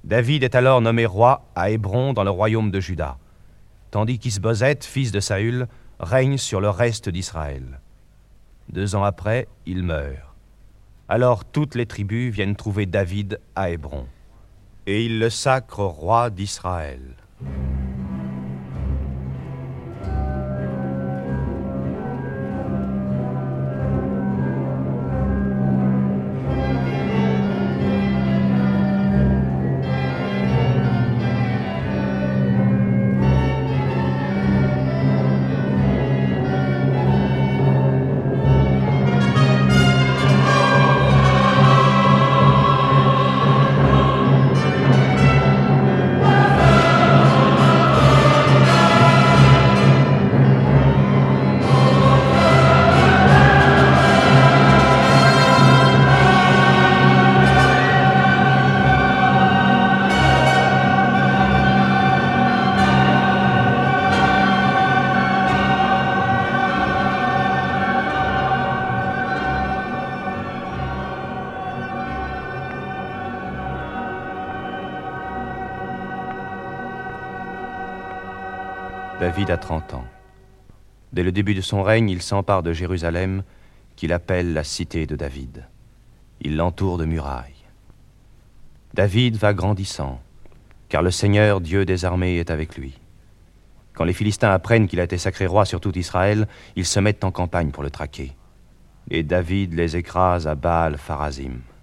David est alors nommé roi à Hébron dans le royaume de Juda, tandis qu'Isboseth, fils de Saül, règne sur le reste d'Israël. 2 ans après, il meurt. Alors toutes les tribus viennent trouver David à Hébron, et ils le sacrent roi d'Israël. David a 30 ans. Dès le début de son règne, il s'empare de Jérusalem, qu'il appelle la cité de David. Il l'entoure de murailles. David va grandissant, car le Seigneur, Dieu des armées, est avec lui. Quand les Philistins apprennent qu'il a été sacré roi sur tout Israël, ils se mettent en campagne pour le traquer. Et David les écrase à Baal-Pharazim.